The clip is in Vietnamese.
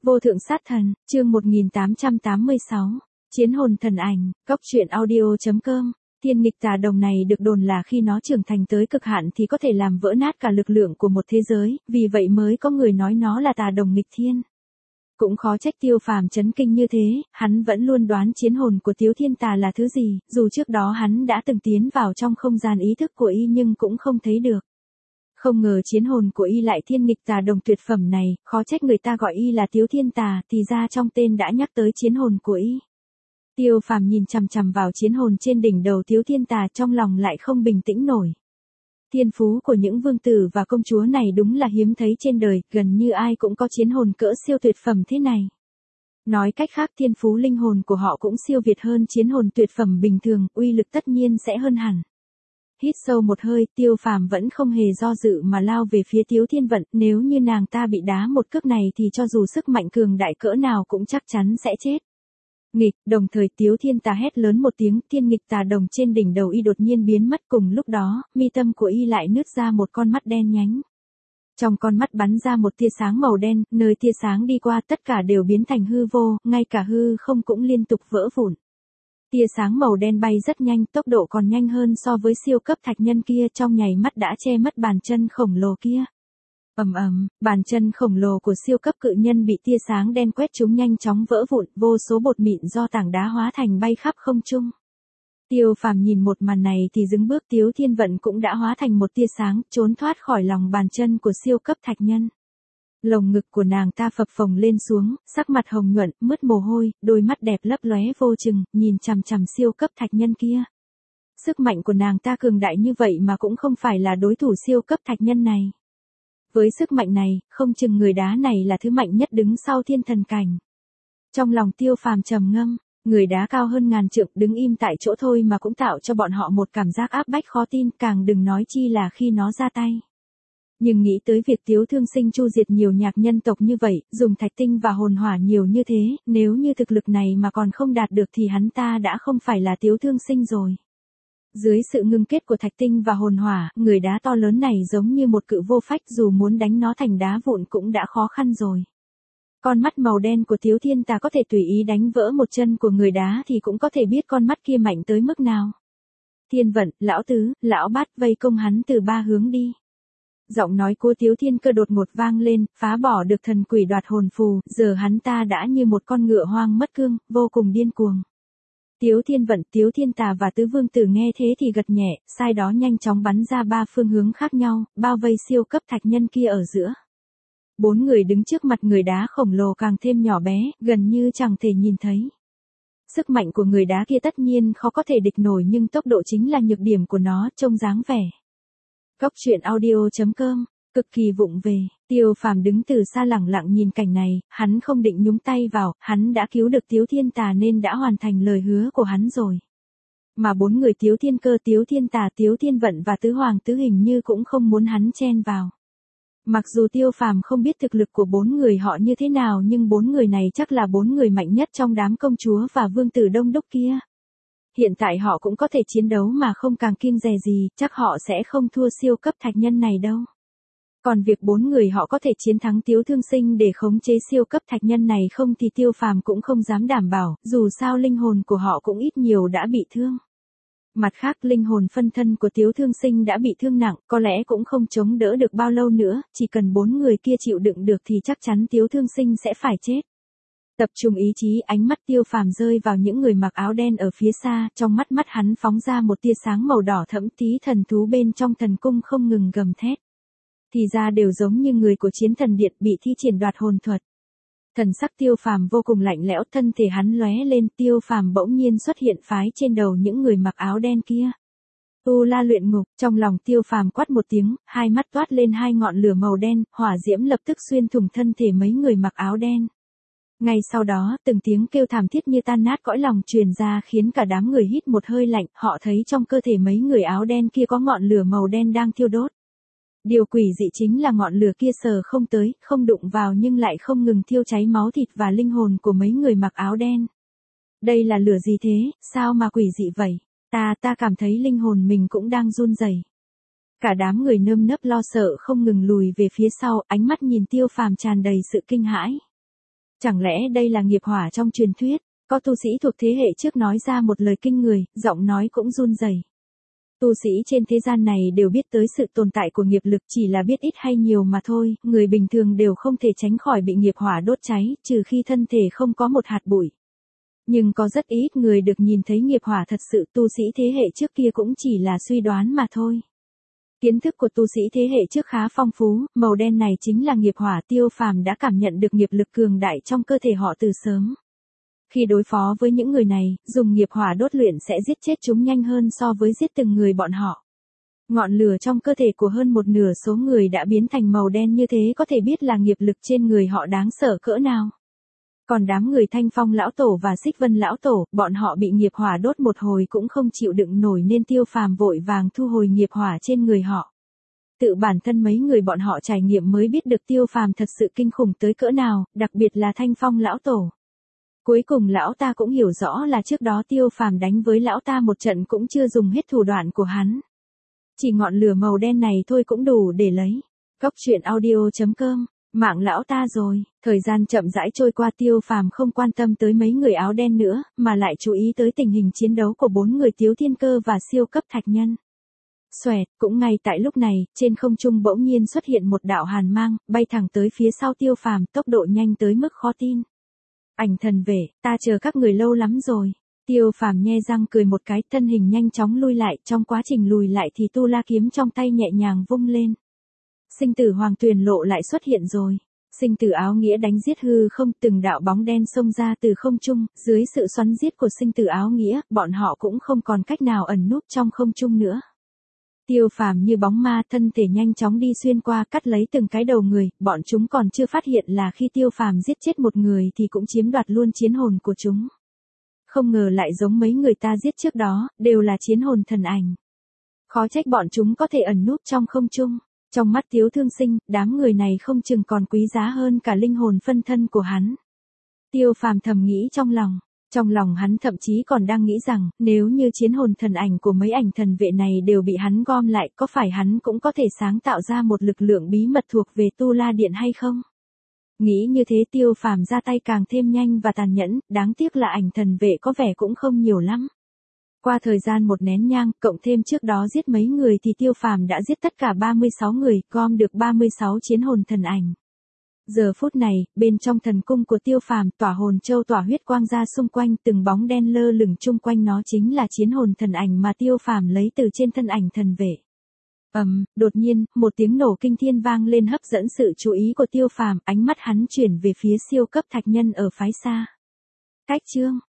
Vô thượng sát thần, chương 1886, chiến hồn thần ảnh, góc truyện audio.com. Thiên nghịch tà đồng này được đồn là khi nó trưởng thành tới cực hạn thì có thể làm vỡ nát cả lực lượng của một thế giới, vì vậy mới có người nói nó là tà đồng nghịch thiên. Cũng khó trách Tiêu Phàm chấn kinh như thế, hắn vẫn luôn đoán chiến hồn của Tiếu Thiên Tà là thứ gì, dù trước đó hắn đã từng tiến vào trong không gian ý thức của y nhưng cũng không thấy được. Không ngờ chiến hồn của y lại thiên nghịch tà đồng tuyệt phẩm này, khó trách người ta gọi y là Tiếu Thiên Tà, thì ra trong tên đã nhắc tới chiến hồn của y. Tiêu Phàm nhìn chằm chằm vào chiến hồn trên đỉnh đầu Tiếu Thiên Tà, trong lòng lại không bình tĩnh nổi. Thiên phú của những vương tử và công chúa này đúng là hiếm thấy trên đời, gần như ai cũng có chiến hồn cỡ siêu tuyệt phẩm thế này. Nói cách khác, thiên phú linh hồn của họ cũng siêu việt hơn chiến hồn tuyệt phẩm bình thường, uy lực tất nhiên sẽ hơn hẳn. Hít sâu một hơi, Tiêu Phàm vẫn không hề do dự mà lao về phía Tiếu Thiên Vận, nếu như nàng ta bị đá một cước này thì cho dù sức mạnh cường đại cỡ nào cũng chắc chắn sẽ chết. Nghịch, đồng thời Tiếu Thiên Tà hét lớn một tiếng, thiên nghịch tà đồng trên đỉnh đầu y đột nhiên biến mất, cùng lúc đó, mi tâm của y lại nứt ra một con mắt đen nhánh. Trong con mắt bắn ra một tia sáng màu đen, nơi tia sáng đi qua tất cả đều biến thành hư vô, ngay cả hư không cũng liên tục vỡ vụn. Tia sáng màu đen bay rất nhanh, tốc độ còn nhanh hơn so với siêu cấp thạch nhân kia, trong nháy mắt đã che mất bàn chân khổng lồ kia. Ầm ầm, bàn chân khổng lồ của siêu cấp cự nhân bị tia sáng đen quét trúng nhanh chóng vỡ vụn, vô số bột mịn do tảng đá hóa thành bay khắp không trung. Tiêu Phàm nhìn một màn này thì dừng bước, Tiếu Thiên Vận cũng đã hóa thành một tia sáng, trốn thoát khỏi lòng bàn chân của siêu cấp thạch nhân. Lồng ngực của nàng ta phập phồng lên xuống, sắc mặt hồng nhuận, mướt mồ hôi, đôi mắt đẹp lấp lóe vô chừng, nhìn chằm chằm siêu cấp thạch nhân kia. Sức mạnh của nàng ta cường đại như vậy mà cũng không phải là đối thủ siêu cấp thạch nhân này. Với sức mạnh này, không chừng người đá này là thứ mạnh nhất đứng sau thiên thần cảnh. Trong lòng Tiêu Phàm trầm ngâm, người đá cao hơn ngàn trượng đứng im tại chỗ thôi mà cũng tạo cho bọn họ một cảm giác áp bách khó tin, càng đừng nói chi là khi nó ra tay. Nhưng nghĩ tới việc Tiếu Thương Sinh chu diệt nhiều nhạc nhân tộc như vậy, dùng thạch tinh và hồn hỏa nhiều như thế, nếu như thực lực này mà còn không đạt được thì hắn ta đã không phải là Tiếu Thương Sinh rồi. Dưới sự ngưng kết của thạch tinh và hồn hỏa, người đá to lớn này giống như một cự vô phách, dù muốn đánh nó thành đá vụn cũng đã khó khăn rồi. Con mắt màu đen của Tiếu Thiên Tà có thể tùy ý đánh vỡ một chân của người đá thì cũng có thể biết con mắt kia mạnh tới mức nào. Thiên Vận, lão tứ, lão bát vây công hắn từ ba hướng đi. Giọng nói của Tiếu Thiên Cơ đột ngột vang lên, phá bỏ được thần quỷ đoạt hồn phù, giờ hắn ta đã như một con ngựa hoang mất cương, vô cùng điên cuồng. Tiếu Thiên Vận, Tiếu Thiên Tà và Tứ Vương Tử nghe thế thì gật nhẹ, sai đó nhanh chóng bắn ra ba phương hướng khác nhau, bao vây siêu cấp thạch nhân kia ở giữa. Bốn người đứng trước mặt người đá khổng lồ càng thêm nhỏ bé, gần như chẳng thể nhìn thấy. Sức mạnh của người đá kia tất nhiên khó có thể địch nổi, nhưng tốc độ chính là nhược điểm của nó, trông dáng vẻ. Góc truyện audio.com, cực kỳ vụng về. Tiêu Phàm đứng từ xa lẳng lặng nhìn cảnh này, hắn không định nhúng tay vào, hắn đã cứu được Tiếu Thiên Tà nên đã hoàn thành lời hứa của hắn rồi. Mà bốn người Tiếu Thiên Cơ, Tiếu Thiên Tà, Tiếu Thiên Vận và Tứ Hoàng Tứ hình như cũng không muốn hắn chen vào. Mặc dù Tiêu Phàm không biết thực lực của bốn người họ như thế nào, nhưng bốn người này chắc là bốn người mạnh nhất trong đám công chúa và vương tử đông đúc kia. Hiện tại họ cũng có thể chiến đấu mà không càng kiêng dè gì, chắc họ sẽ không thua siêu cấp thạch nhân này đâu. Còn việc bốn người họ có thể chiến thắng Tiếu Thương Sinh để khống chế siêu cấp thạch nhân này không thì Tiêu Phàm cũng không dám đảm bảo, dù sao linh hồn của họ cũng ít nhiều đã bị thương. Mặt khác, linh hồn phân thân của Tiếu Thương Sinh đã bị thương nặng, có lẽ cũng không chống đỡ được bao lâu nữa, chỉ cần bốn người kia chịu đựng được thì chắc chắn Tiếu Thương Sinh sẽ phải chết. Tập trung ý chí, ánh mắt Tiêu Phàm rơi vào những người mặc áo đen ở phía xa, trong mắt hắn phóng ra một tia sáng màu đỏ thẫm, tí thần thú bên trong thần cung không ngừng gầm thét. Thì ra đều giống như người của Chiến Thần Điện bị thi triển đoạt hồn thuật. Thần sắc Tiêu Phàm vô cùng lạnh lẽo, thân thể hắn lóe lên, Tiêu Phàm bỗng nhiên xuất hiện phái trên đầu những người mặc áo đen kia. Tu La Luyện Ngục, trong lòng Tiêu Phàm quát một tiếng, hai mắt toát lên hai ngọn lửa màu đen, hỏa diễm lập tức xuyên thủng thân thể mấy người mặc áo đen. Ngay sau đó, từng tiếng kêu thảm thiết như tan nát cõi lòng truyền ra khiến cả đám người hít một hơi lạnh, họ thấy trong cơ thể mấy người áo đen kia có ngọn lửa màu đen đang thiêu đốt. Điều quỷ dị chính là ngọn lửa kia sờ không tới, không đụng vào nhưng lại không ngừng thiêu cháy máu thịt và linh hồn của mấy người mặc áo đen. Đây là lửa gì thế, sao mà quỷ dị vậy? Ta cảm thấy linh hồn mình cũng đang run rẩy. Cả đám người nơm nớp lo sợ không ngừng lùi về phía sau, ánh mắt nhìn Tiêu Phàm tràn đầy sự kinh hãi. Chẳng lẽ đây là nghiệp hỏa trong truyền thuyết? Có tu sĩ thuộc thế hệ trước nói ra một lời kinh người, giọng nói cũng run rẩy. Tu sĩ trên thế gian này đều biết tới sự tồn tại của nghiệp lực, chỉ là biết ít hay nhiều mà thôi, người bình thường đều không thể tránh khỏi bị nghiệp hỏa đốt cháy, trừ khi thân thể không có một hạt bụi. Nhưng có rất ít người được nhìn thấy nghiệp hỏa thật sự, tu sĩ thế hệ trước kia cũng chỉ là suy đoán mà thôi. Kiến thức của tu sĩ thế hệ trước khá phong phú, màu đen này chính là nghiệp hỏa. Tiêu Phàm đã cảm nhận được nghiệp lực cường đại trong cơ thể họ từ sớm. Khi đối phó với những người này, dùng nghiệp hỏa đốt luyện sẽ giết chết chúng nhanh hơn so với giết từng người bọn họ. Ngọn lửa trong cơ thể của hơn một nửa số người đã biến thành màu đen như thế, có thể biết là nghiệp lực trên người họ đáng sợ cỡ nào. Còn đám người Thanh Phong lão tổ và Xích Vân lão tổ, bọn họ bị nghiệp hỏa đốt một hồi cũng không chịu đựng nổi nên Tiêu Phàm vội vàng thu hồi nghiệp hỏa trên người họ. Tự bản thân mấy người bọn họ trải nghiệm mới biết được Tiêu Phàm thật sự kinh khủng tới cỡ nào, đặc biệt là Thanh Phong lão tổ. Cuối cùng lão ta cũng hiểu rõ là trước đó Tiêu Phàm đánh với lão ta một trận cũng chưa dùng hết thủ đoạn của hắn. Chỉ ngọn lửa màu đen này thôi cũng đủ để lấy. Cốc truyện audio.com. Mạng lão ta rồi. Thời gian chậm rãi trôi qua, Tiêu Phàm không quan tâm tới mấy người áo đen nữa, mà lại chú ý tới tình hình chiến đấu của 4 người Tiếu Thiên Cơ và siêu cấp thạch nhân. Xoẹt, cũng ngay tại lúc này, trên không trung bỗng nhiên xuất hiện một đạo hàn mang, bay thẳng tới phía sau Tiêu Phàm, tốc độ nhanh tới mức khó tin. Ảnh thần vệ, ta chờ các người lâu lắm rồi. Tiêu Phàm nhe răng cười một cái, thân hình nhanh chóng lui lại, trong quá trình lùi lại thì tu la kiếm trong tay nhẹ nhàng vung lên. Sinh tử hoàng tuyền lộ lại xuất hiện rồi. Sinh tử áo nghĩa đánh giết hư không, từng đạo bóng đen xông ra từ không trung, dưới sự xoắn giết của sinh tử áo nghĩa, bọn họ cũng không còn cách nào ẩn núp trong không trung nữa. Tiêu Phàm như bóng ma, thân thể nhanh chóng đi xuyên qua, cắt lấy từng cái đầu người, bọn chúng còn chưa phát hiện là khi Tiêu Phàm giết chết một người thì cũng chiếm đoạt luôn chiến hồn của chúng. Không ngờ lại giống mấy người ta giết trước đó, đều là chiến hồn thần ảnh. Khó trách bọn chúng có thể ẩn núp trong không trung. Trong mắt Tiếu Thương Sinh, đám người này không chừng còn quý giá hơn cả linh hồn phân thân của hắn. Tiêu Phàm thầm nghĩ trong lòng. Trong lòng hắn thậm chí còn đang nghĩ rằng, nếu như chiến hồn thần ảnh của mấy ảnh thần vệ này đều bị hắn gom lại, có phải hắn cũng có thể sáng tạo ra một lực lượng bí mật thuộc về Tu La Điện hay không? Nghĩ như thế Tiêu Phàm ra tay càng thêm nhanh và tàn nhẫn, đáng tiếc là ảnh thần vệ có vẻ cũng không nhiều lắm. Qua thời gian một nén nhang, cộng thêm trước đó giết mấy người thì Tiêu Phàm đã giết tất cả 36 người, gom được 36 chiến hồn thần ảnh. Giờ phút này, bên trong thần cung của Tiêu Phàm, tỏa hồn châu tỏa huyết quang ra xung quanh, từng bóng đen lơ lửng chung quanh nó chính là chiến hồn thần ảnh mà Tiêu Phàm lấy từ trên thân ảnh thần vệ. Đột nhiên, một tiếng nổ kinh thiên vang lên hấp dẫn sự chú ý của Tiêu Phàm, ánh mắt hắn chuyển về phía siêu cấp thạch nhân ở phái xa. Cách chương